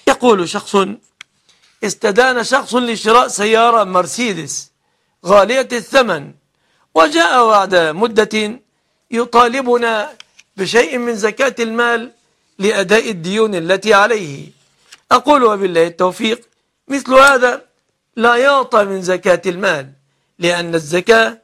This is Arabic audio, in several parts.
يقول شخص: استدان شخص لشراء سيارة مرسيدس غالية الثمن، وجاء بعد مدة يطالبنا بشيء من زكاة المال لأداء الديون التي عليه. أقول وبالله التوفيق، مثل هذا لا يعطى من زكاة المال، لأن الزكاة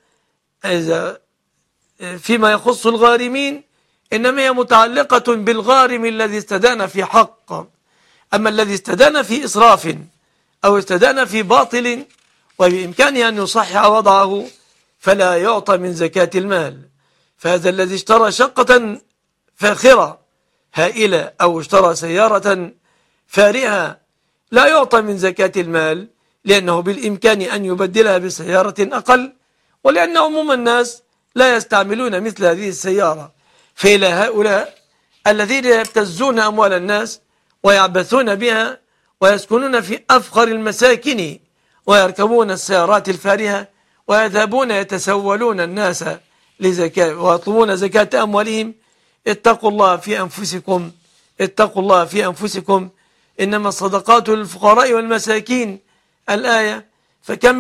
فيما يخص الغارمين إنما هي متعلقة بالغارم الذي استدان في حق. أما الذي استدان في إسراف أو استدان في باطل وبإمكانه أن يصحح وضعه فلا يعطى من زكاة المال. فهذا الذي اشترى شقة فاخرة هائلة أو اشترى سيارة فارهة لا يعطى من زكاة المال، لأنه بالإمكان أن يبدلها بسيارة أقل، ولأن عموم الناس لا يستعملون مثل هذه السيارة. فإلى هؤلاء الذين يبتزون أموال الناس ويعبثون بها ويسكنون في أفخر المساكن ويركبون السيارات الفارهة ويذهبون يتسولون الناس لزكاة ويطلبون زكاة أموالهم، اتقوا الله في أنفسكم، اتقوا الله في أنفسكم، إنما الصدقات للفقراء والمساكين. الآية: فكم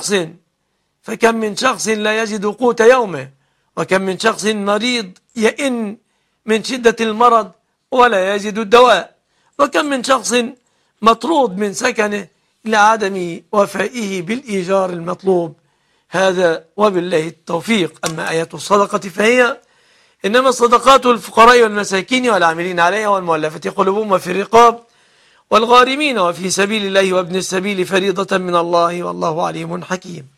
من شخص لا يجد قوت يومه، وكم من شخص مريض يئن من شدة المرض ولا يجد الدواء، وكم من شخص مطرود من سكنه لعدم وفائه بالإيجار المطلوب. هذا وبالله التوفيق. أما آية الصدقة فهي إنما الصدقات للفقراء والمساكين والعاملين عليها والمؤلفة قلوبهم وفي الرقاب والغارمين وفي سبيل الله وابن السبيل فريضة من الله والله عليم حكيم.